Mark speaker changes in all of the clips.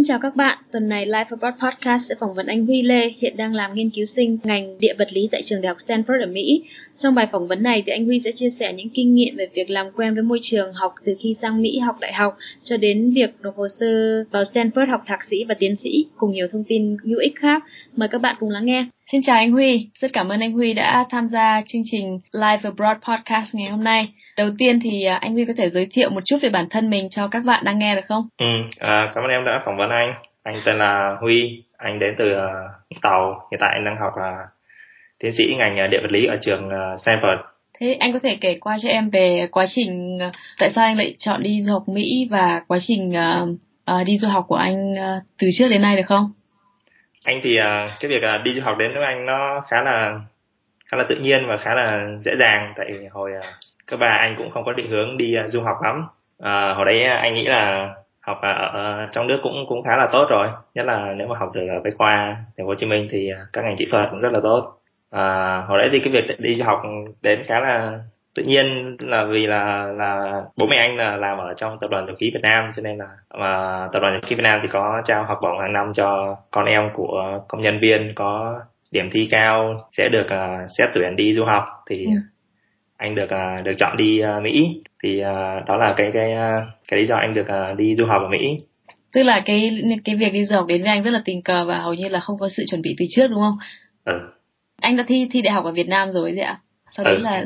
Speaker 1: Xin chào các bạn, tuần này Life Abroad Podcast sẽ phỏng vấn anh Huy Lê, hiện đang làm nghiên cứu sinh ngành địa vật lý tại trường đại học Stanford ở Mỹ. Trong bài phỏng vấn này thì anh Huy sẽ chia sẻ những kinh nghiệm về việc làm quen với môi trường học từ khi sang Mỹ học đại học cho đến việc nộp hồ sơ vào Stanford học thạc sĩ và tiến sĩ, cùng nhiều thông tin hữu ích khác. Mời các bạn cùng lắng nghe. Xin chào anh Huy, rất cảm ơn anh Huy đã tham gia chương trình Life Abroad Podcast ngày hôm nay. Đầu tiên thì anh Huy có thể giới thiệu một chút về bản thân mình cho các bạn đang nghe được không?
Speaker 2: Cảm ơn em đã phỏng vấn anh. Anh tên là Huy, anh đến từ Vũng Tàu. Hiện tại anh đang học tiến sĩ ngành địa vật lý ở trường Stanford.
Speaker 1: Thế anh có thể kể qua cho em về quá trình tại sao anh lại chọn đi du học Mỹ và quá trình đi du học của anh từ trước đến nay được không?
Speaker 2: Anh thì cái việc đi du học đến với anh nó khá là tự nhiên và khá là dễ dàng, tại vì hồi cấp 3 anh cũng không có định hướng đi du học lắm. Hồi đấy anh nghĩ là học ở trong nước cũng khá là tốt rồi, nhất là nếu mà học được ở Bách Khoa Thành phố Hồ Chí Minh thì các ngành kỹ thuật cũng rất là tốt. Hồi đấy thì cái việc đi du học đến khá là tự nhiên, là vì là bố mẹ anh là làm ở trong tập đoàn dầu khí Việt Nam, cho nên là tập đoàn dầu khí Việt Nam thì có trao học bổng hàng năm cho con em của công nhân viên có điểm thi cao sẽ được xét tuyển đi du học. Thì anh được chọn đi Mỹ, thì đó là cái lý do anh được đi du học ở Mỹ.
Speaker 1: Tức là cái việc đi du học đến với anh rất là tình cờ và hầu như là không có sự chuẩn bị từ trước, đúng không? Anh đã thi đại học ở Việt Nam rồi đấy ạ. Sau đấy là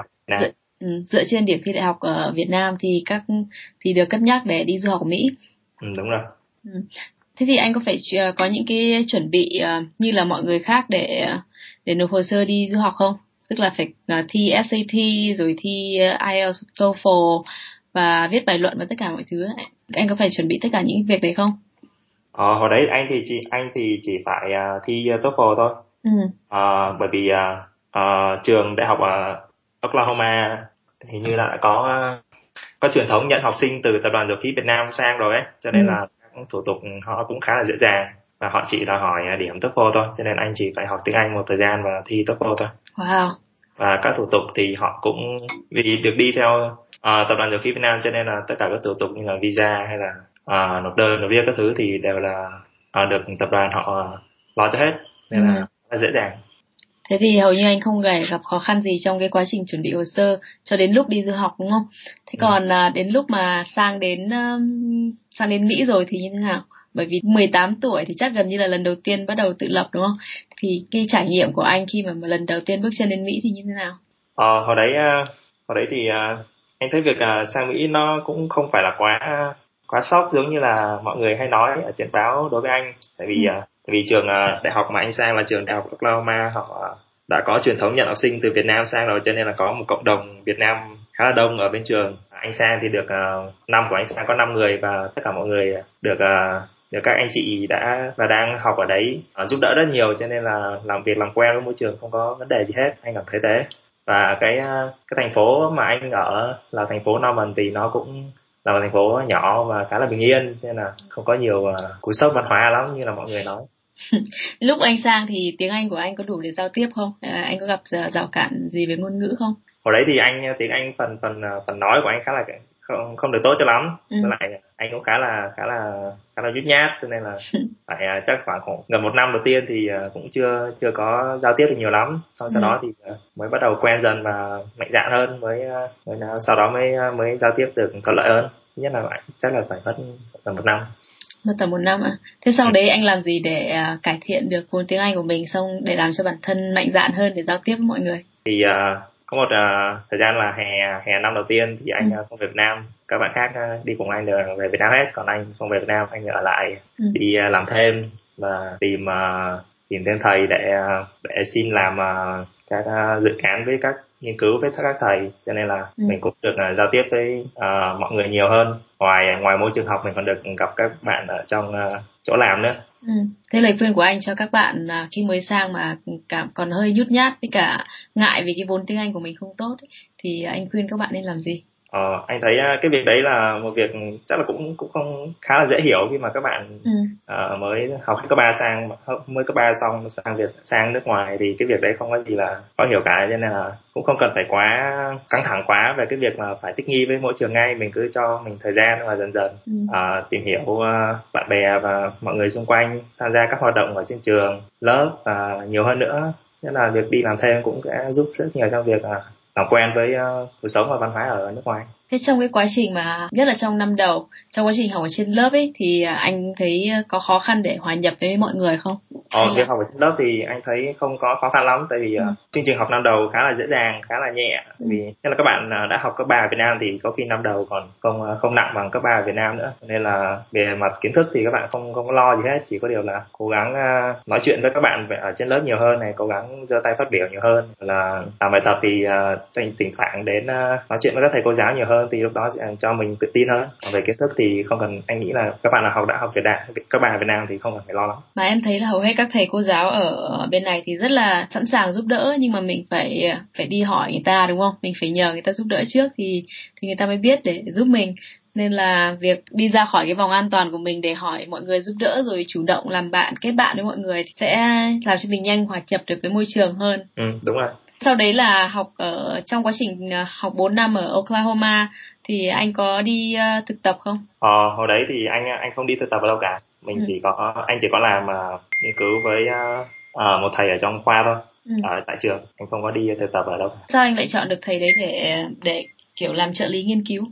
Speaker 1: dựa trên điểm thi đại học ở Việt Nam thì được cân nhắc để đi du học ở Mỹ.
Speaker 2: Đúng rồi.
Speaker 1: Thế thì anh có phải có những cái chuẩn bị như là mọi người khác để nộp hồ sơ đi du học không? Tức là phải thi SAT rồi thi IELTS, TOEFL và viết bài luận và tất cả mọi thứ. Anh có phải chuẩn bị tất cả những việc đấy không?
Speaker 2: Hồi đấy anh thì chỉ phải thi TOEFL thôi. Bởi vì trường đại học ở Oklahoma hình như là đã có truyền thống nhận học sinh từ tập đoàn dầu khí Việt Nam sang rồi ấy, cho nên là các thủ tục họ cũng khá là dễ dàng và họ chỉ là hỏi điểm TOEFL thôi, cho nên anh chỉ phải học tiếng Anh một thời gian và thi TOEFL thôi.
Speaker 1: Wow.
Speaker 2: Và các thủ tục thì họ cũng vì được đi theo tập đoàn dầu khí Việt Nam, cho nên là tất cả các thủ tục như là visa hay là nộp đơn nộp viết các thứ thì đều là được tập đoàn họ lo cho hết, nên là dễ dàng.
Speaker 1: Thế thì hầu như anh không gặp khó khăn gì trong cái quá trình chuẩn bị hồ sơ cho đến lúc đi du học, đúng không? Thế còn đến lúc mà sang đến Mỹ rồi thì như thế nào? Bởi vì 18 tuổi thì chắc gần như là lần đầu tiên bắt đầu tự lập, đúng không? Thì cái trải nghiệm của anh khi mà lần đầu tiên bước chân đến Mỹ thì như thế nào?
Speaker 2: Hồi đấy thì anh thấy việc sang Mỹ nó cũng không phải là quá sốc giống như là mọi người hay nói ở trên báo đối với anh, tại vì trường đại học mà anh sang là trường đại học Oklahoma, họ đã có truyền thống nhận học sinh từ Việt Nam sang rồi, cho nên là có một cộng đồng Việt Nam khá là đông ở bên trường. Anh sang thì được năm của anh sang có 5 người, và tất cả mọi người được các anh chị đã và đang học ở đấy giúp đỡ rất nhiều, cho nên là làm quen với môi trường không có vấn đề gì hết, anh cảm thấy thế. Và cái thành phố mà anh ở là thành phố Norman, thì nó cũng là một thành phố nhỏ và khá là bình yên, nên là không có nhiều cú sốc văn hóa lắm như là mọi người nói.
Speaker 1: Lúc anh sang thì tiếng Anh của anh có đủ để giao tiếp không? Anh có gặp rào cản gì về ngôn ngữ không?
Speaker 2: Hồi đấy thì tiếng Anh phần nói của anh khá là không được tốt cho lắm. Với lại anh cũng khá là nhút nhát, cho nên là phải chắc khoảng gần một năm đầu tiên thì cũng chưa có giao tiếp được nhiều lắm. Sau đó thì mới bắt đầu quen dần và mạnh dạn hơn, sau đó mới giao tiếp được thuận lợi hơn. Nhất là vậy, chắc là phải mất tầm một năm.
Speaker 1: Mất tầm một năm ạ. Thế sau đấy anh làm gì để cải thiện được vốn tiếng Anh của mình, xong để làm cho bản thân mạnh dạn hơn để giao tiếp với mọi người?
Speaker 2: Thì có một thời gian là hè năm đầu tiên thì anh không về Việt Nam, các bạn khác đi cùng anh đều về Việt Nam hết, còn anh không về Việt Nam, anh ở lại đi làm thêm và tìm thêm thầy để xin làm các dự án với các nghiên cứu với các thầy, cho nên là mình cũng được giao tiếp với mọi người nhiều hơn. Ngoài môi trường học, mình còn được gặp các bạn ở trong chỗ làm nữa.
Speaker 1: Thế lời khuyên của anh cho các bạn khi mới sang mà còn hơi nhút nhát với cả ngại vì cái vốn tiếng Anh của mình không tốt ấy, thì anh khuyên các bạn nên làm gì?
Speaker 2: Anh thấy cái việc đấy là một việc chắc là cũng không khá là dễ hiểu khi mà các bạn mới học cấp 3 mới cấp 3 xong sang nước ngoài, thì cái việc đấy không có gì là khó hiểu cả, cho nên là cũng không cần phải quá căng thẳng quá về cái việc mà phải thích nghi với môi trường ngay. Mình cứ cho mình thời gian và dần dần tìm hiểu bạn bè và mọi người xung quanh, tham gia các hoạt động ở trên trường lớp và nhiều hơn nữa. Nên là việc đi làm thêm cũng sẽ giúp rất nhiều trong việc làm quen với cuộc sống và văn hóa ở nước ngoài.
Speaker 1: Thế trong cái quá trình mà, nhất là trong năm đầu, trong quá trình học ở trên lớp ấy, thì anh thấy có khó khăn để hòa nhập với mọi người không?
Speaker 2: Việc học ở trên lớp thì anh thấy không có khó khăn lắm, tại vì chương trình học năm đầu khá là dễ dàng, khá là nhẹ. Vì nhất là các bạn đã học cấp 3 ở Việt Nam thì có khi năm đầu còn không nặng bằng cấp 3 ở Việt Nam nữa, nên là về mặt kiến thức thì các bạn không có lo gì hết, chỉ có điều là cố gắng nói chuyện với các bạn ở trên lớp nhiều hơn này, cố gắng giơ tay phát biểu nhiều hơn, là làm bài tập thì thỉnh thoảng đến nói chuyện với các thầy cô giáo nhiều hơn, thì lúc đó sẽ cho mình tự tin hơn. Còn về kiến thức thì không cần, anh nghĩ là các bạn nào đã học các bạn ở Việt Nam thì không cần phải lo lắm.
Speaker 1: Mà em thấy là hầu hết các thầy cô giáo ở bên này thì rất là sẵn sàng giúp đỡ, nhưng mà mình phải đi hỏi người ta, đúng không? Mình phải nhờ người ta giúp đỡ trước thì người ta mới biết để giúp mình. Nên là việc đi ra khỏi cái vòng an toàn của mình để hỏi mọi người giúp đỡ, rồi chủ động làm bạn, kết bạn với mọi người sẽ làm cho mình nhanh hòa nhập được với môi trường hơn.
Speaker 2: Đúng rồi.
Speaker 1: Sau đấy là học trong quá trình học 4 năm ở Oklahoma thì anh có đi thực tập không?
Speaker 2: Hồi đấy thì anh không đi thực tập ở đâu cả. Anh chỉ có làm nghiên cứu với một thầy ở trong khoa thôi, ở tại trường. Anh không có đi thực tập ở đâu cả.
Speaker 1: Sao anh lại chọn được thầy đấy để kiểu làm trợ lý nghiên cứu?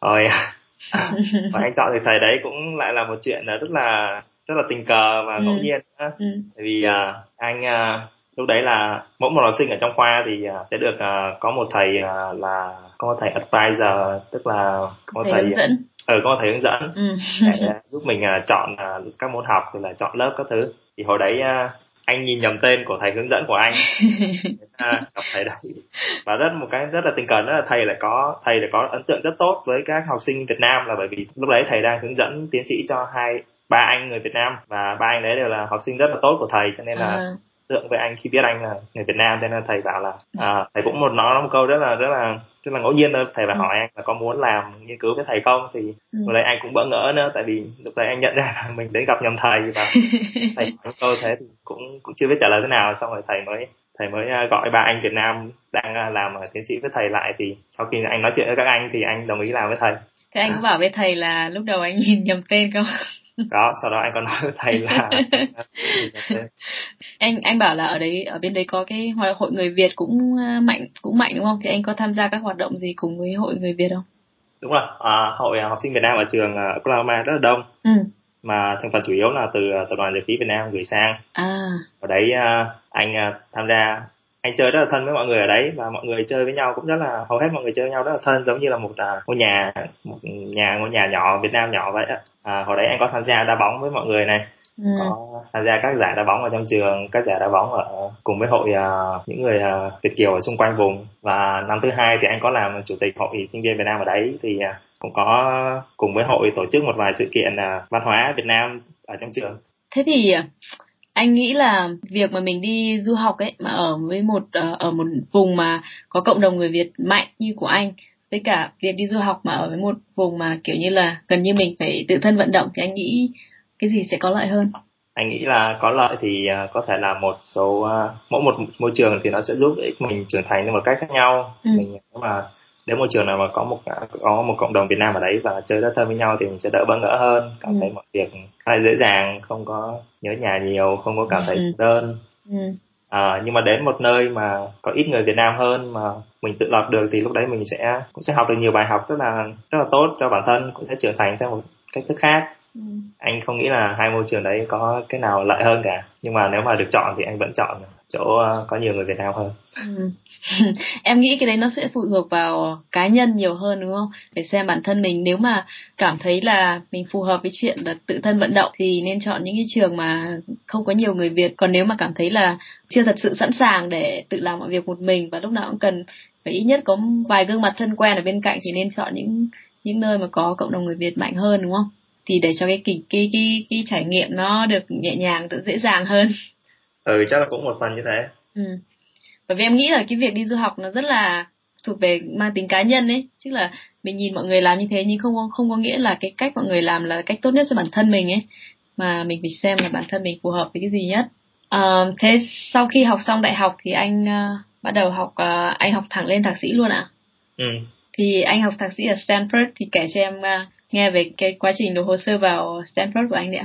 Speaker 2: Và anh chọn được thầy đấy cũng lại là một chuyện rất là tình cờ và ngẫu nhiên. Tại vì anh lúc đấy là mỗi một học sinh ở trong khoa thì sẽ được có một thầy có một thầy advisor, tức là có
Speaker 1: thầy hướng dẫn.
Speaker 2: Có một thầy hướng dẫn để giúp mình chọn các môn học rồi là chọn lớp các thứ. Thì hồi đấy anh nhìn nhầm tên của thầy hướng dẫn của anh, gặp thầy đấy và một cái rất là tình cờ đó là thầy lại có ấn tượng rất tốt với các học sinh Việt Nam, là bởi vì lúc đấy thầy đang hướng dẫn tiến sĩ cho ba anh người Việt Nam, và ba anh đấy đều là học sinh rất là tốt của thầy, cho nên là tượng với anh khi biết anh là người Việt Nam, cho nên là thầy bảo là thầy cũng nói một câu rất là ngẫu nhiên thôi. Thầy bảo hỏi anh là có muốn làm nghiên cứu với thầy không, thì lúc đấy anh cũng bỡ ngỡ nữa, tại vì lúc đấy anh nhận ra là mình đến gặp nhầm thầy, và thầy nói câu thế thì cũng chưa biết trả lời thế nào. Xong rồi thầy mới gọi ba anh Việt Nam đang làm tiến sĩ với thầy lại, thì sau khi anh nói chuyện với các anh thì anh đồng ý làm với thầy.
Speaker 1: Thế anh có bảo với thầy là lúc đầu anh nhìn nhầm tên không?
Speaker 2: Đó, sau đó anh có nói với thầy là
Speaker 1: anh bảo là ở bên đấy có cái hội người Việt cũng mạnh đúng không? Thì anh có tham gia các hoạt động gì cùng với hội người Việt không?
Speaker 2: Đúng rồi, hội học sinh Việt Nam ở trường Oklahoma rất là đông. Mà thành phần chủ yếu là từ tập đoàn Dược khí Việt Nam gửi sang. Ở đấy anh tham gia, anh chơi rất là thân với mọi người ở đấy, và mọi người chơi với nhau cũng hầu hết mọi người chơi với nhau rất là thân, giống như là một ngôi nhà nhỏ Việt Nam nhỏ vậy á. Hồi đấy anh có tham gia đá bóng với mọi người này, có tham gia các giải đá bóng ở trong trường, các giải đá bóng cùng với hội những người Việt kiều ở xung quanh vùng. Và năm thứ hai thì anh có làm chủ tịch hội sinh viên Việt Nam ở đấy, thì cũng có cùng với hội tổ chức một vài sự kiện văn hóa Việt Nam ở trong trường.
Speaker 1: Thế thì anh nghĩ là việc mà mình đi du học ấy, mà ở một vùng mà có cộng đồng người Việt mạnh như của anh, với cả việc đi du học mà ở với một vùng mà kiểu như là gần như mình phải tự thân vận động, thì anh nghĩ cái gì sẽ có lợi hơn?
Speaker 2: Anh nghĩ là có lợi thì có thể là mỗi một môi trường thì nó sẽ giúp ích mình trưởng thành theo một cách khác nhau. Mình mà đến môi trường nào mà có một cộng đồng Việt Nam ở đấy và chơi rất thân với nhau thì mình sẽ đỡ bỡ ngỡ hơn, cảm thấy mọi việc khá là dễ dàng, không có nhớ nhà nhiều, không có cảm thấy đơn. Nhưng mà đến một nơi mà có ít người Việt Nam hơn mà mình tự lập được, thì lúc đấy mình cũng sẽ học được nhiều bài học rất là tốt cho bản thân, cũng sẽ trưởng thành theo một cách thức khác. Anh không nghĩ là hai môi trường đấy có cái nào lợi hơn cả, nhưng mà nếu mà được chọn thì anh vẫn chọn chỗ có nhiều người Việt Nam hơn.
Speaker 1: Em nghĩ cái đấy nó sẽ phụ thuộc vào cá nhân nhiều hơn, đúng không? Để xem bản thân mình, nếu mà cảm thấy là mình phù hợp với chuyện là tự thân vận động thì nên chọn những cái trường mà không có nhiều người Việt. Còn nếu mà cảm thấy là chưa thật sự sẵn sàng để tự làm mọi việc một mình, và lúc nào cũng cần phải ít nhất có vài gương mặt thân quen ở bên cạnh, thì nên chọn những nơi mà có cộng đồng người Việt mạnh hơn, đúng không? Thì để cho cái trải nghiệm nó được nhẹ nhàng, tự dễ dàng hơn.
Speaker 2: Chắc là cũng một phần như thế.
Speaker 1: Bởi vì em nghĩ là cái việc đi du học nó rất là thuộc về mang tính cá nhân ấy, tức là mình nhìn mọi người làm như thế nhưng không có nghĩa là cái cách mọi người làm là cách tốt nhất cho bản thân mình ấy, mà mình phải xem là bản thân mình phù hợp với cái gì nhất. Thế sau khi học xong đại học thì anh bắt đầu học, anh học thẳng lên thạc sĩ luôn ạ? Thì anh học thạc sĩ ở Stanford, thì kể cho em nghe về cái quá trình nộp hồ sơ vào Stanford của anh đấy ạ.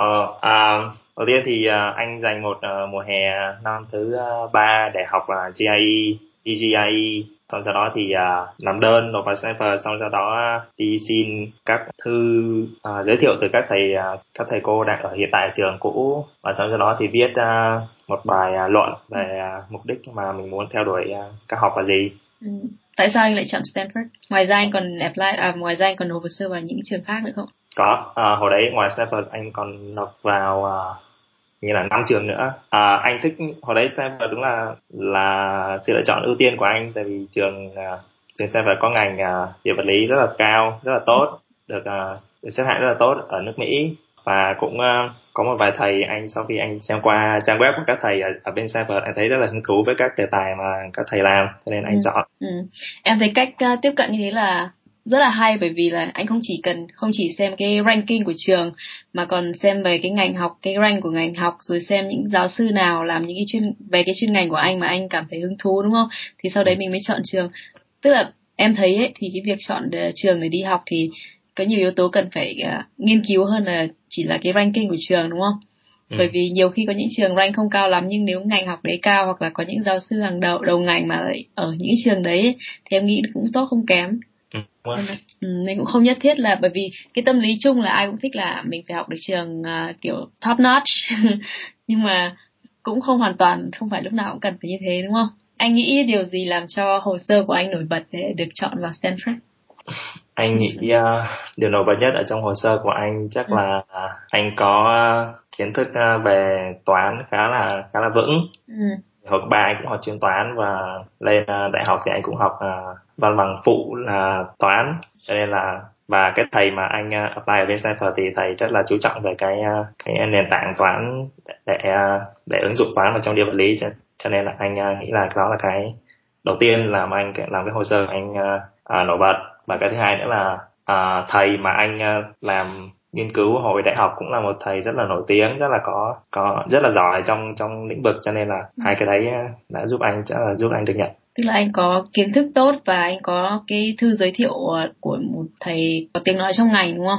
Speaker 2: Đầu tiên thì anh dành một mùa hè năm thứ 3 để học GIE, EGIE, xong sau đó thì làm đơn nộp vào Stanford, xong sau đó đi xin các thư giới thiệu từ các thầy cô đang ở hiện tại ở trường cũ, và xong sau đó thì viết một bài luận về mục đích mà mình muốn theo đuổi các học là gì.
Speaker 1: Tại sao anh lại chọn Stanford? Ngoài ra anh còn ngoài ra anh còn nộp hồ sơ vào những trường khác nữa không?
Speaker 2: Có, hồi đấy ngoài Stanford anh còn nộp vào như là 5 trường nữa. Anh thích hồi đấy Stanford đúng là sự lựa chọn ưu tiên của anh, tại vì trường Stanford có ngành địa vật lý rất là cao, rất là tốt, được xếp hạng rất là tốt ở nước Mỹ, và cũng có một vài thầy, anh sau khi anh xem qua trang web của các thầy ở bên Stanford, anh thấy rất là hứng thú với các đề tài mà các thầy làm, cho nên anh chọn.
Speaker 1: Em thấy cách tiếp cận như thế là rất là hay, bởi vì là anh không chỉ xem cái ranking của trường mà còn xem về cái ngành học, cái rank của ngành học, rồi xem những giáo sư nào làm những cái về cái chuyên ngành của anh mà anh cảm thấy hứng thú, đúng không? Thì sau đấy mình mới chọn trường. Tức là em thấy ấy, thì cái việc chọn trường để đi học thì có nhiều yếu tố cần phải nghiên cứu hơn là chỉ là cái ranking của trường, đúng không? Bởi vì nhiều khi có những trường rank không cao lắm, nhưng nếu ngành học đấy cao, hoặc là có những giáo sư hàng đầu ngành mà lại ở những cái trường đấy ấy, thì em nghĩ cũng tốt không kém. Nên cũng không nhất thiết là, bởi vì cái tâm lý chung là ai cũng thích là mình phải học được trường kiểu top notch nhưng mà cũng không hoàn toàn, không phải lúc nào cũng cần phải như thế, đúng không? Anh nghĩ điều gì làm cho hồ sơ của anh nổi bật để được chọn vào Stanford?
Speaker 2: Anh nghĩ điều nổi bật nhất ở trong hồ sơ của anh chắc là anh có kiến thức về toán khá là vững. Hồi cấp 3 anh cũng học chuyên toán, và lên đại học thì anh cũng học văn bằng phụ là toán, cho nên là, và cái thầy mà anh apply ở bên Stanford thì thầy rất là chú trọng về cái nền tảng toán để ứng dụng toán vào trong địa vật lý, cho nên là anh nghĩ là đó là cái đầu tiên làm anh làm cái hồ sơ của anh nổi bật. Và cái thứ hai nữa là thầy mà anh làm nghiên cứu hồi đại học cũng là một thầy rất là nổi tiếng, rất là có rất là giỏi trong lĩnh vực, cho nên là hai cái đấy đã giúp anh được nhận.
Speaker 1: Tức là anh có kiến thức tốt và anh có cái thư giới thiệu của một thầy có tiếng nói trong ngành, đúng không?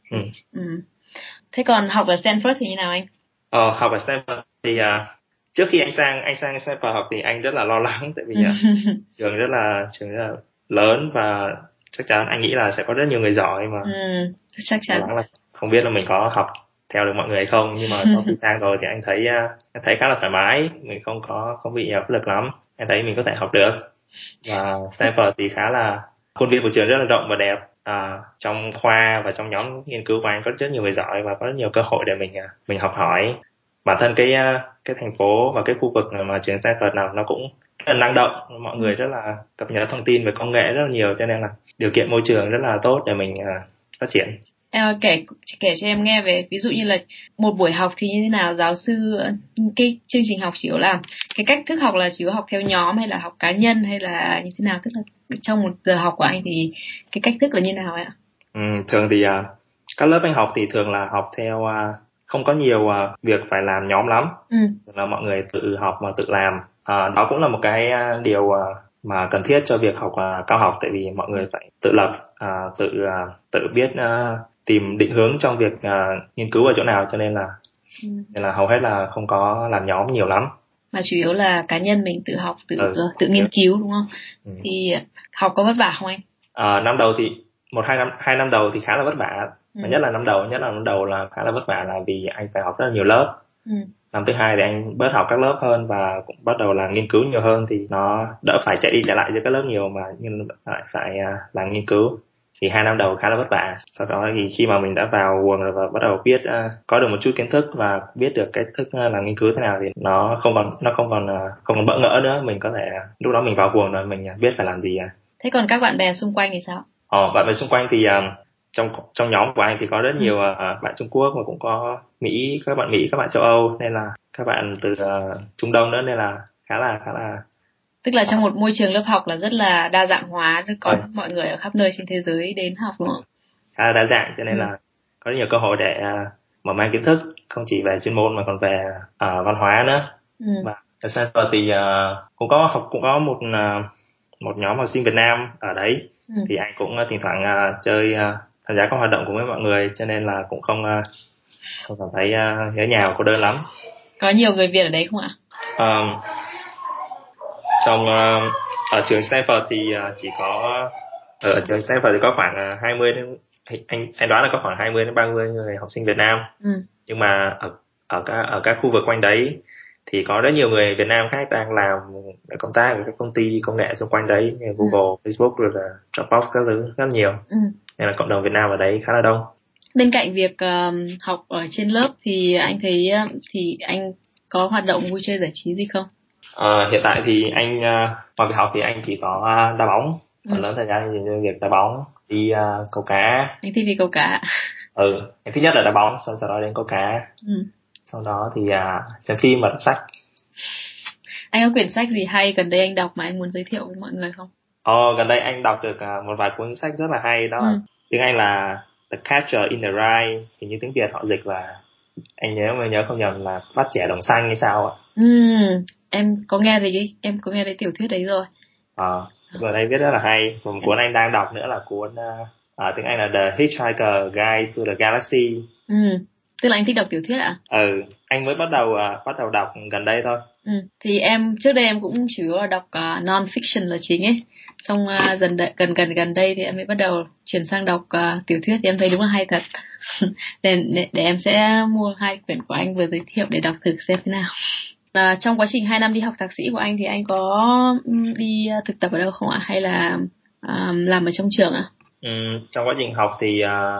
Speaker 1: Thế còn học ở Stanford thì như nào anh?
Speaker 2: Học ở Stanford thì trước khi anh sang Stanford học thì anh rất là lo lắng, tại vì trường rất là lớn, và chắc chắn anh nghĩ là sẽ có rất nhiều người giỏi, mà
Speaker 1: chắc chắn
Speaker 2: là không biết là mình có học theo được mọi người hay không. Nhưng mà sau khi sang rồi thì anh thấy khá là thoải mái, mình không bị áp lực lắm, anh thấy mình có thể học được. Và Stanford thì khá là, khuôn viên của trường rất là rộng và đẹp. Trong khoa và trong nhóm nghiên cứu của anh có rất nhiều người giỏi và có rất nhiều cơ hội để mình học hỏi. Bản thân cái thành phố và cái khu vực mà trường Stanford nào nó cũng rất là năng động, mọi người rất là cập nhật thông tin về công nghệ rất là nhiều, cho nên là điều kiện môi trường rất là tốt để mình phát triển.
Speaker 1: Kể cho em nghe về ví dụ như là một buổi học thì như thế nào, giáo sư cái chương trình học chỉ có làm cái cách thức học là chỉ có học theo nhóm hay là học cá nhân hay là như thế nào, tức là trong một giờ học của anh thì cái cách thức là như nào ạ?
Speaker 2: Thường thì các lớp anh học thì thường là học theo không có nhiều việc phải làm nhóm lắm, là mọi người tự học và tự làm. Đó cũng là một cái điều mà cần thiết cho việc học cao học, tại vì mọi người phải tự lập, tự biết tìm định hướng trong việc nghiên cứu ở chỗ nào, cho nên là hầu hết là không có làm nhóm nhiều lắm,
Speaker 1: mà chủ yếu là cá nhân mình tự học, tự nghiên cứu, đúng không? Thì học có vất vả không anh?
Speaker 2: Năm đầu thì 2 năm đầu thì khá là vất vả, mà nhất là năm đầu là khá là vất vả, là vì anh phải học rất là nhiều lớp. Năm thứ hai thì anh bớt học các lớp hơn và cũng bắt đầu làm nghiên cứu nhiều hơn, thì nó đỡ phải chạy đi chạy lại giữa các lớp nhiều, mà nhưng phải làm nghiên cứu. Thì 2 năm đầu khá là vất vả. Sau đó thì khi mà mình đã vào guồng rồi và bắt đầu biết có được một chút kiến thức và biết được cách thức làm nghiên cứu thế nào, thì nó không còn bỡ ngỡ nữa. Mình có thể lúc đó mình vào guồng rồi, mình biết phải làm gì.
Speaker 1: Thế còn các bạn bè xung quanh thì sao?
Speaker 2: Bạn bè xung quanh thì trong nhóm của anh thì có rất nhiều bạn Trung Quốc, mà cũng có các bạn châu Âu, nên là các bạn từ Trung Đông nữa, nên là khá là
Speaker 1: Tức là trong một môi trường lớp học là rất là đa dạng hóa, có mọi người ở khắp nơi trên thế giới đến học đúng không?
Speaker 2: Khá là đa dạng, cho nên là có rất nhiều cơ hội để mở mang kiến thức, không chỉ về chuyên môn mà còn về văn hóa nữa. Và ở Stanford thì cũng có một nhóm học sinh Việt Nam ở đấy, thì anh cũng thỉnh thoảng chơi tham gia các hoạt động cùng với mọi người, cho nên là cũng không cảm thấy nhớ nhà cô đơn lắm.
Speaker 1: Có nhiều người Việt ở đấy không ạ?
Speaker 2: Ở trường Stanford thì chỉ có ở trường Stanford thì có khoảng 20 đến anh đoán là có khoảng 20 đến 30 người học sinh Việt Nam. Nhưng mà ở các khu vực quanh đấy thì có rất nhiều người Việt Nam khác đang làm công tác ở các công ty công nghệ xung quanh đấy như Google, Facebook rồi là Dropbox các thứ rất nhiều. Nên là cộng đồng Việt Nam ở đấy khá là đông. Bên
Speaker 1: cạnh việc học ở trên lớp thì anh thấy thì anh có hoạt động vui chơi giải trí gì không?
Speaker 2: Hiện tại thì anh ngoài việc học thì anh chỉ có đá bóng, phần lớn thời gian dành cho việc đá bóng, đi câu cá.
Speaker 1: Anh thích đi câu cá.
Speaker 2: Anh thích nhất là đá bóng, sau đó đến câu cá. Sau đó thì xem phim và đọc sách.
Speaker 1: Anh có quyển sách gì hay gần đây anh đọc mà anh muốn giới thiệu với mọi người không?
Speaker 2: Gần đây anh đọc được một vài cuốn sách rất là hay, đó là tiếng Anh là The Catcher in the Rye, hình như tiếng Việt họ dịch là, anh nhớ không nhầm là Bắt Trẻ Đồng Xanh hay sao ạ?
Speaker 1: Em có nghe thấy tiểu thuyết đấy rồi.
Speaker 2: Cuốn này viết rất là hay. Một cuốn anh đang đọc nữa là cuốn tiếng Anh là The Hitchhiker Guide to the Galaxy.
Speaker 1: Tức là anh thích đọc tiểu thuyết ạ?
Speaker 2: Anh mới bắt đầu đọc gần đây thôi.
Speaker 1: Thì trước đây em cũng chủ yếu là đọc non-fiction là chính ấy. Xong gần đây thì em mới bắt đầu chuyển sang đọc tiểu thuyết, thì em thấy đúng là hay thật. để em sẽ mua 2 quyển của anh vừa giới thiệu để đọc thử xem thế nào. Trong quá trình 2 năm đi học thạc sĩ của anh thì anh có đi thực tập ở đâu không ạ? Hay là làm ở trong trường ạ?
Speaker 2: Trong quá trình học thì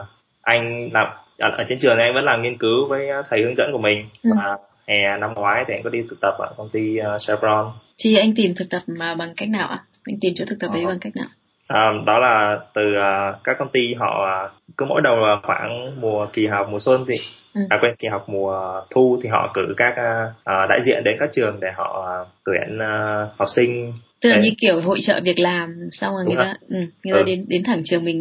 Speaker 2: anh làm ở trên trường thì anh vẫn làm nghiên cứu với thầy hướng dẫn của mình. Và hè năm ngoái thì anh có đi thực tập ở công ty Chevron.
Speaker 1: Thì anh tìm thực tập bằng cách nào ạ? Anh tìm chỗ thực tập đấy bằng cách nào?
Speaker 2: Đó là từ các công ty họ cứ mỗi đầu khoảng kỳ học mùa xuân thì kỳ học mùa thu thì họ cử các đại diện đến các trường để họ tuyển học sinh.
Speaker 1: Tức là như kiểu hội chợ việc làm, xong rồi người ta đến thẳng trường mình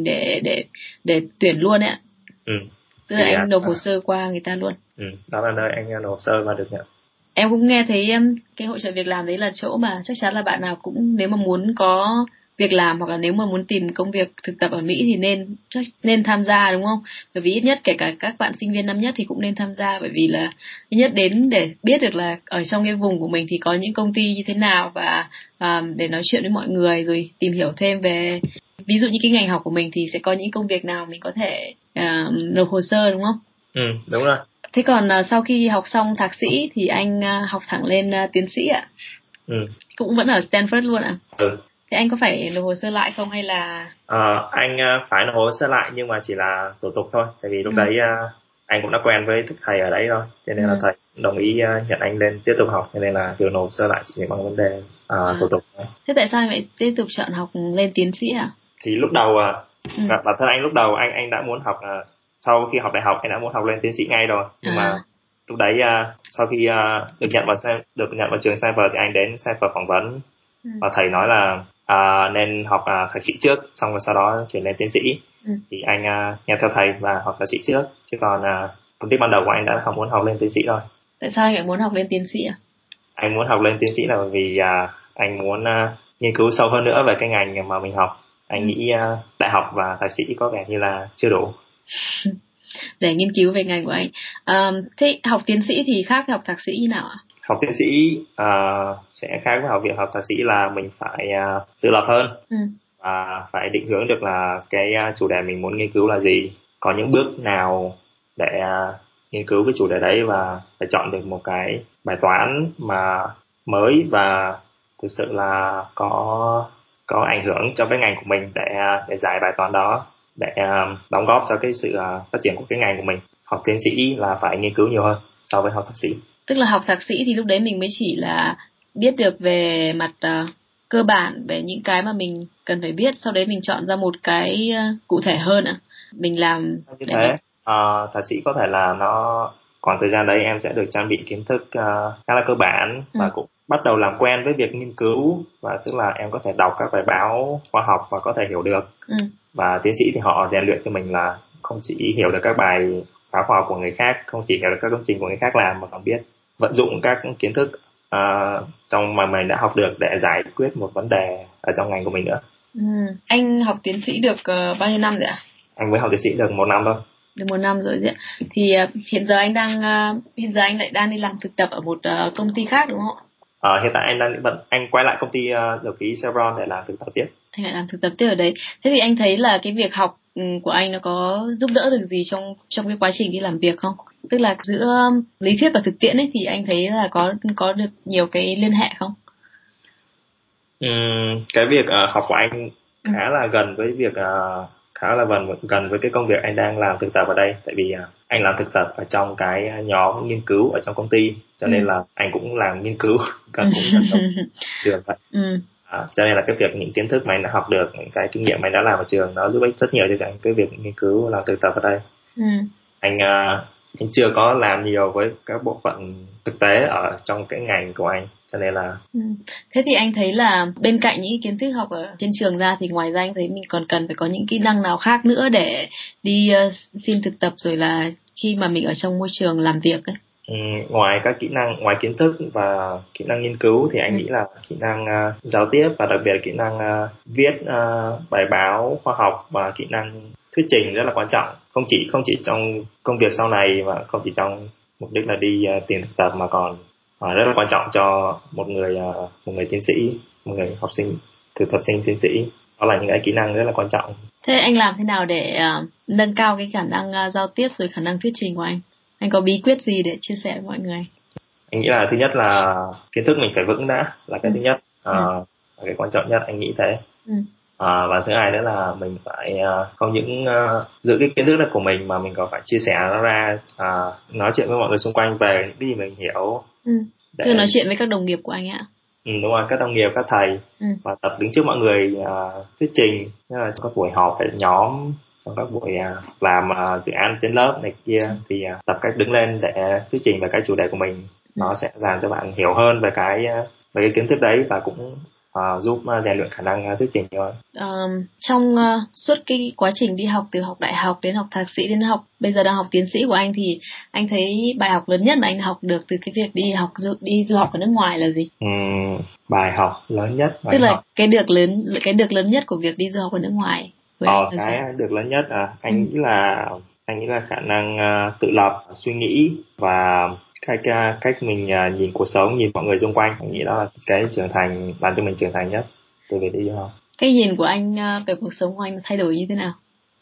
Speaker 1: để tuyển luôn ấy ạ. Tức là anh nộp hồ sơ qua người ta luôn.
Speaker 2: Đó là nơi anh nộp hồ sơ và được nhận.
Speaker 1: Em cũng nghe thấy cái hội chợ việc làm đấy là chỗ mà chắc chắn là bạn nào cũng, nếu mà muốn có việc làm hoặc là nếu mà muốn tìm công việc thực tập ở Mỹ thì nên tham gia, đúng không? Bởi vì ít nhất kể cả các bạn sinh viên năm nhất thì cũng nên tham gia, bởi vì là ít nhất đến để biết được là ở trong cái vùng của mình thì có những công ty như thế nào, và để nói chuyện với mọi người rồi tìm hiểu thêm về, ví dụ như cái ngành học của mình thì sẽ có những công việc nào mình có thể nộp hồ sơ, đúng không?
Speaker 2: Đúng rồi.
Speaker 1: Thế còn sau khi học xong thạc sĩ thì anh học thẳng lên tiến sĩ ạ? Cũng vẫn ở Stanford luôn ạ? Thế anh có phải nộp hồ sơ lại không hay là?
Speaker 2: Anh phải nộp hồ sơ lại nhưng mà chỉ là thủ tục thôi. Tại vì lúc đấy anh cũng đã quen với thầy ở đấy rồi. Cho nên là thầy đồng ý nhận anh lên tiếp tục học. Cho nên là việc nộp hồ sơ lại chỉ bằng vấn đề thủ tục thôi.
Speaker 1: Thế tại sao anh lại tiếp tục chọn học lên tiến sĩ ạ?
Speaker 2: Thì lúc đầu, bản thân anh lúc đầu anh đã muốn học, sau khi học đại học anh đã muốn học lên tiến sĩ ngay rồi. Nhưng mà lúc đấy sau khi được nhận vào trường Stanford thì anh đến Stanford phỏng vấn. Và thầy nói là nên học thạc sĩ trước, xong rồi sau đó chuyển lên tiến sĩ. Thì anh nghe theo thầy và học thạc sĩ trước, chứ còn mục đích ban đầu của anh đã không muốn học lên tiến sĩ rồi.
Speaker 1: Tại sao anh lại muốn học lên tiến sĩ ạ?
Speaker 2: Anh muốn học lên tiến sĩ là bởi vì anh muốn nghiên cứu sâu hơn nữa về cái ngành mà mình học. Anh nghĩ đại học và thạc sĩ có vẻ như là chưa đủ
Speaker 1: để nghiên cứu về ngành của anh. Thế học tiến sĩ thì khác với học thạc sĩ như nào ạ?
Speaker 2: Học tiến sĩ sẽ khác với việc học thạc sĩ là mình phải tự lập hơn và phải định hướng được là cái chủ đề mình muốn nghiên cứu là gì, có những bước nào để nghiên cứu cái chủ đề đấy, và phải chọn được một cái bài toán mà mới và thực sự là có ảnh hưởng cho cái ngành của mình để giải bài toán đó, để đóng góp cho cái sự phát triển của cái ngành của mình. Học tiến sĩ là phải nghiên cứu nhiều hơn so với học thạc sĩ.
Speaker 1: Tức là học thạc sĩ thì lúc đấy mình mới chỉ là biết được về mặt cơ bản, về những cái mà mình cần phải biết, sau đấy mình chọn ra một cái cụ thể hơn ạ. Mình làm
Speaker 2: như thế. Thạc sĩ có thể là nó còn thời gian đấy em sẽ được trang bị kiến thức khá là cơ bản và cũng bắt đầu làm quen với việc nghiên cứu, và tức là em có thể đọc các bài báo khoa học và có thể hiểu được. Và tiến sĩ thì họ rèn luyện cho mình là không chỉ hiểu được các bài báo khoa học của người khác, không chỉ hiểu được các công trình của người khác làm, mà còn biết vận dụng các kiến thức trong mà mình đã học được để giải quyết một vấn đề ở trong ngành của mình nữa.
Speaker 1: Anh học tiến sĩ được bao nhiêu năm rồi ạ?
Speaker 2: Anh mới học tiến sĩ được 1 năm thôi.
Speaker 1: Được 1 năm rồi ạ. Thì hiện giờ anh lại đang đi làm thực tập ở một công ty khác đúng không ạ?
Speaker 2: Hiện tại anh quay lại công ty dầu khí Chevron để làm thực tập tiếp.
Speaker 1: Anh lại làm thực tập tiếp ở đấy. Thế thì anh thấy là cái việc học của anh nó có giúp đỡ được gì trong cái quá trình đi làm việc không? Tức là giữa lý thuyết và thực tiễn ấy, thì anh thấy là có được nhiều cái liên hệ không?
Speaker 2: Cái việc học của anh khá là gần với gần với cái công việc anh đang làm thực tập ở đây, tại vì anh làm thực tập ở trong cái nhóm nghiên cứu ở trong công ty, cho nên là anh cũng làm nghiên cứu cũng gần trường vậy. Cho nên là cái việc những kiến thức mà anh đã học được, những cái kinh nghiệm mà anh đã làm ở trường, nó giúp ích rất nhiều cho cái việc nghiên cứu làm thực tập ở đây. Anh chưa có làm nhiều với các bộ phận thực tế ở trong cái ngành của anh, cho nên là
Speaker 1: Thế thì anh thấy là bên cạnh những kiến thức học ở trên trường ra thì ngoài ra anh thấy mình còn cần phải có những kỹ năng nào khác nữa để đi xin thực tập, rồi là khi mà mình ở trong môi trường làm việc ấy?
Speaker 2: Ngoài các kỹ năng, ngoài kiến thức và kỹ năng nghiên cứu thì anh nghĩ là kỹ năng giao tiếp, và đặc biệt là kỹ năng viết bài báo khoa học và kỹ năng thuyết trình rất là quan trọng, không chỉ trong công việc sau này, và không chỉ trong mục đích là đi tìm thực tập, mà còn rất là quan trọng cho một người tiến sĩ, một người học sinh, thực tập sinh tiến sĩ. Đó là những cái kỹ năng rất là quan trọng.
Speaker 1: Thế anh làm thế nào để nâng cao cái khả năng giao tiếp rồi khả năng thuyết trình của anh? Anh có bí quyết gì để chia sẻ với mọi người?
Speaker 2: Anh nghĩ là thứ nhất là kiến thức mình phải vững đã, là cái thứ nhất, cái quan trọng nhất, anh nghĩ thế. Và thứ hai nữa là mình phải không những giữ cái kiến thức của mình, mà mình còn phải chia sẻ nó ra, nói chuyện với mọi người xung quanh về những cái gì mình hiểu.
Speaker 1: Cứ nói chuyện với các đồng nghiệp của anh ạ.
Speaker 2: Đúng rồi, các đồng nghiệp, các thầy, và tập đứng trước mọi người thuyết trình, như là trong các buổi họp hay nhóm, trong các buổi làm dự án trên lớp này kia, thì tập cách đứng lên để thuyết trình về cái chủ đề của mình. Nó sẽ làm cho bạn hiểu hơn về cái kiến thức đấy, và cũng giúp rèn luyện khả năng thuyết trình hơn.
Speaker 1: Trong suốt cái quá trình đi học, từ học đại học đến học thạc sĩ đến bây giờ đang học tiến sĩ của anh, thì anh thấy bài học lớn nhất mà anh học được từ cái việc đi du học ở nước ngoài là gì?
Speaker 2: Bài học lớn nhất,
Speaker 1: tức là cái được lớn nhất của việc đi du học ở nước ngoài.
Speaker 2: Cái được lớn nhất anh nghĩ là khả năng tự lập, suy nghĩ, và cách mình nhìn cuộc sống, nhìn mọi người xung quanh. Anh nghĩ đó là cái trưởng thành, làm cho mình trưởng thành nhất từ việc đi du học.
Speaker 1: Cái nhìn của anh về cuộc sống của anh thay đổi như thế nào?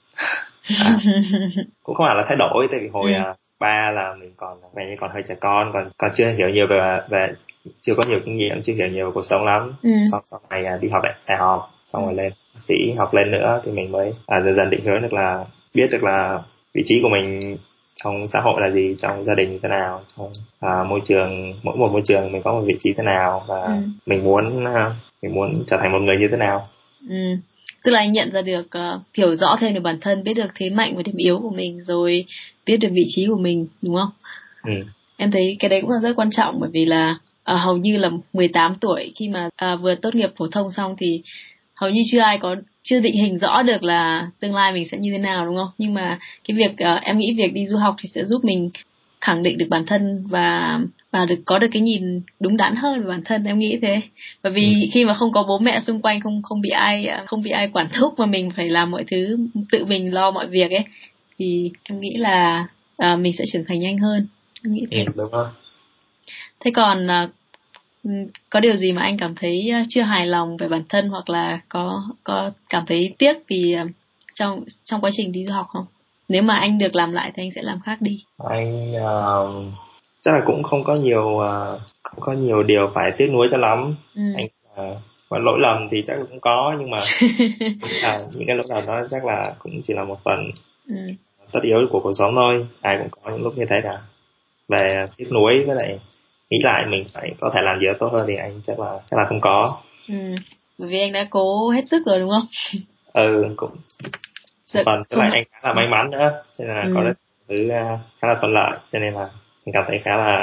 Speaker 2: Cũng không hẳn là thay đổi, tại vì hồi ba là mình còn hơi trẻ con, còn chưa hiểu nhiều về chưa có nhiều kinh nghiệm, chưa hiểu nhiều về cuộc sống lắm. Sau này đi học đại học, xong rồi lên bác sĩ, học lên nữa, thì mình mới dần dần định hướng được, là biết được là vị trí của mình trong xã hội là gì, trong gia đình như thế nào, trong môi trường, mỗi một môi trường mình có một vị trí thế nào, và mình muốn trở thành một người như thế nào.
Speaker 1: Tức là anh nhận ra được, hiểu rõ thêm về bản thân, biết được thế mạnh và điểm yếu của mình, rồi biết được vị trí của mình, đúng không? Em thấy cái đấy cũng là rất quan trọng, bởi vì là hầu như là 18 tuổi khi mà vừa tốt nghiệp phổ thông xong thì hầu như chưa định hình rõ được là tương lai mình sẽ như thế nào, đúng không? Nhưng mà cái việc em nghĩ việc đi du học thì sẽ giúp mình khẳng định được bản thân và có được cái nhìn đúng đắn hơn về bản thân, em nghĩ thế. Bởi vì khi mà không có bố mẹ xung quanh, không bị ai quản thúc, mà mình phải làm mọi thứ tự mình lo mọi việc ấy, thì em nghĩ là mình sẽ trưởng thành nhanh hơn. Em nghĩ thế.
Speaker 2: Đúng rồi.
Speaker 1: Thế còn có điều gì mà anh cảm thấy chưa hài lòng về bản thân, hoặc là có cảm thấy tiếc vì trong quá trình đi du học không? Nếu mà anh được làm lại thì anh sẽ làm khác đi.
Speaker 2: Anh chắc là cũng không có nhiều điều phải tiếc nuối cho lắm. Anh và lỗi lầm thì chắc là cũng có, nhưng mà những cái lỗi lầm đó chắc là cũng chỉ là một phần tất yếu của cuộc sống thôi. Ai cũng có những lúc như thế cả. Về tiếc nuối với lại nghĩ lại mình phải có thể làm gì đó tốt hơn thì anh chắc là không có.
Speaker 1: Bởi vì anh đã cố hết sức rồi, đúng không?
Speaker 2: Cũng phần với lại anh khá là may mắn nữa, cho nên là có rất thứ khá là thuận lợi, cho nên là mình cảm thấy khá là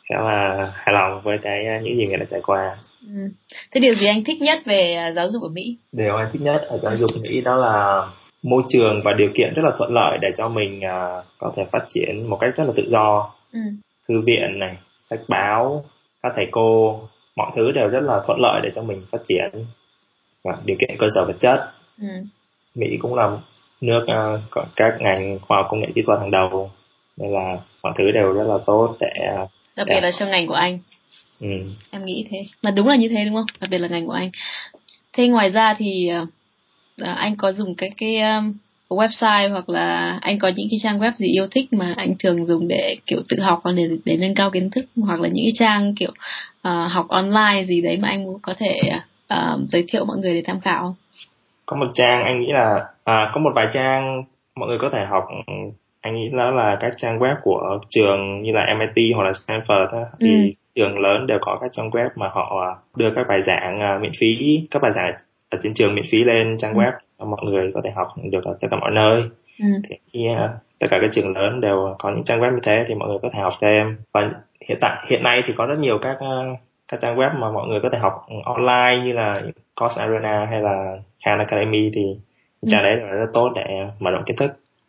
Speaker 2: khá là hài lòng với những gì mình đã trải qua.
Speaker 1: Thế điều gì anh thích nhất về giáo dục ở Mỹ?
Speaker 2: Điều anh thích nhất ở giáo dục Mỹ đó là môi trường và điều kiện rất là thuận lợi để cho mình có thể phát triển một cách rất là tự do. Thư viện này, sách báo, các thầy cô, mọi thứ đều rất là thuận lợi để cho mình phát triển. Và điều kiện cơ sở vật chất. Mỹ cũng là nước có các ngành khoa học công nghệ kỹ thuật hàng đầu, nên là mọi thứ đều rất là tốt để
Speaker 1: đặc biệt là trong ngành của anh. Em nghĩ thế, mà đúng là như thế đúng không? Đặc biệt là ngành của anh. Thế ngoài ra thì anh có dùng cái website hoặc là anh có những cái trang web gì yêu thích mà anh thường dùng để kiểu tự học hoặc để nâng cao kiến thức, hoặc là những cái trang kiểu học online gì đấy mà anh muốn có thể giới thiệu mọi người để tham khảo không?
Speaker 2: Có một trang anh nghĩ là có một vài trang mọi người có thể học. Anh nghĩ đó là các trang web của trường như là MIT hoặc là Stanford thì trường lớn đều có các trang web mà họ đưa các bài giảng miễn phí, các bài giảng ở trên trường miễn phí lên trang web, mọi người có thể học được ở tất cả mọi nơi. Thì tất cả các trường lớn đều có những trang web như thế thì mọi người có thể học thêm. Và hiện nay thì có rất nhiều các trang web mà mọi người có thể học online như là Course Arena hay là Khan Academy, thì trang đấy là rất tốt để mở rộng kiến thức.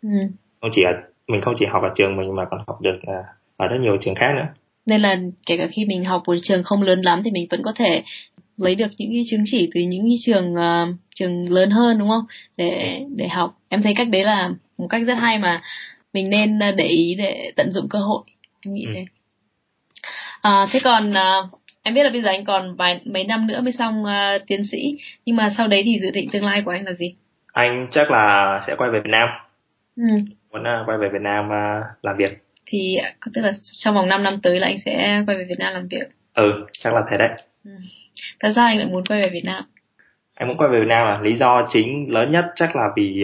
Speaker 2: Mình không chỉ học ở trường mình mà còn học được ở rất nhiều trường khác nữa. Nên
Speaker 1: là kể cả khi mình học một trường không lớn lắm thì mình vẫn có thể lấy được những cái chứng chỉ từ những cái trường lớn hơn, đúng không? Để học. Em thấy cách đấy là một cách rất hay mà mình nên để ý để tận dụng cơ hội. Em nghĩ thế. Thế còn em biết là bây giờ anh còn mấy năm nữa mới xong tiến sĩ, nhưng mà sau đấy thì dự định tương lai của anh là gì?
Speaker 2: Anh chắc là sẽ quay về Việt Nam. Muốn quay về Việt Nam làm việc.
Speaker 1: Thì tức là trong vòng 5 năm tới là anh sẽ quay về Việt Nam làm việc.
Speaker 2: Chắc là thế đấy.
Speaker 1: Tại sao anh lại muốn quay về Việt Nam?
Speaker 2: Anh muốn quay về Việt Nam là lý do chính lớn nhất chắc là vì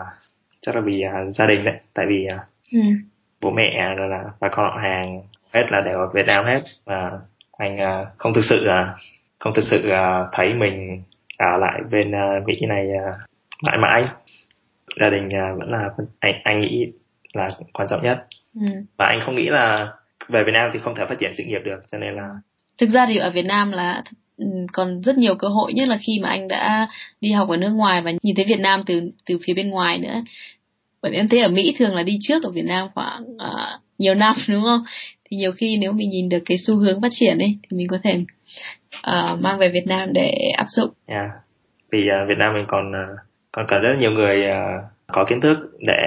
Speaker 2: gia đình đấy. Tại vì bố mẹ là bà con họ hàng hết là đều ở Việt Nam hết, và anh không thực sự thấy mình ở lại bên Mỹ này mãi mãi. Gia đình vẫn là anh nghĩ là quan trọng nhất. Và anh không nghĩ là về Việt Nam thì không thể phát triển sự nghiệp được, cho nên là
Speaker 1: thực ra thì ở Việt Nam là còn rất nhiều cơ hội, nhất là khi mà anh đã đi học ở nước ngoài và nhìn thấy Việt Nam từ phía bên ngoài nữa. Bởi vì em thấy ở Mỹ thường là đi trước ở Việt Nam khoảng nhiều năm, đúng không? Thì nhiều khi nếu mình nhìn được cái xu hướng phát triển ấy thì mình có thể mang về Việt Nam để áp dụng.
Speaker 2: Vì Việt Nam mình còn cần rất nhiều người có kiến thức để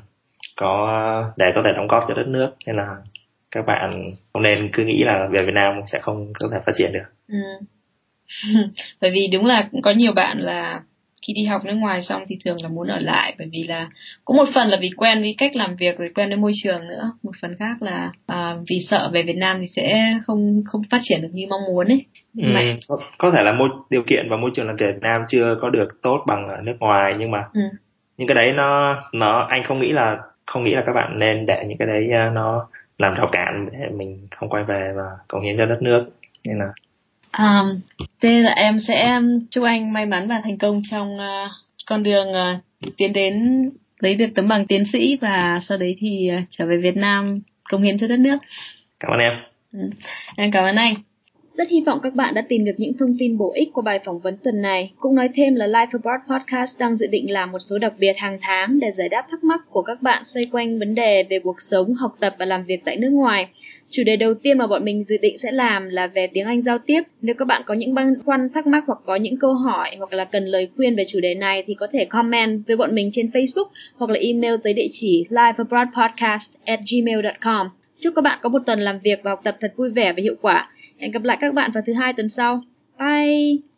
Speaker 2: có thể đóng góp cho đất nước, nên là các bạn không nên cứ nghĩ là về Việt Nam sẽ không có thể phát triển được.
Speaker 1: Bởi vì đúng là có nhiều bạn là khi đi học nước ngoài xong thì thường là muốn ở lại, bởi vì là cũng một phần là vì quen với cách làm việc rồi quen với môi trường nữa, một phần khác là vì sợ về Việt Nam thì sẽ không phát triển được như mong muốn ấy.
Speaker 2: Có thể là điều kiện và môi trường làm việc Việt Nam chưa có được tốt bằng ở nước ngoài, nhưng mà những cái đấy nó anh không nghĩ là các bạn nên để những cái đấy nó làm rào cản để mình không quay về và cống hiến cho đất nước. Nên là
Speaker 1: thế là em sẽ chúc anh may mắn và thành công trong con đường tiến đến lấy được tấm bằng tiến sĩ, và sau đấy thì trở về Việt Nam cống hiến cho đất nước.
Speaker 2: Cảm ơn em.
Speaker 1: Em cảm ơn anh.
Speaker 3: Rất hy vọng các bạn đã tìm được những thông tin bổ ích qua bài phỏng vấn tuần này. Cũng nói thêm là Life Abroad Podcast đang dự định làm một số đặc biệt hàng tháng để giải đáp thắc mắc của các bạn xoay quanh vấn đề về cuộc sống, học tập và làm việc tại nước ngoài. Chủ đề đầu tiên mà bọn mình dự định sẽ làm là về tiếng Anh giao tiếp. Nếu các bạn có những băn khoăn thắc mắc hoặc có những câu hỏi hoặc là cần lời khuyên về chủ đề này thì có thể comment với bọn mình trên Facebook hoặc là email tới địa chỉ lifeabroadpodcast@gmail.com. Chúc các bạn có một tuần làm việc và học tập thật vui vẻ và hiệu quả. Hẹn gặp lại các bạn vào thứ Hai tuần sau. Bye!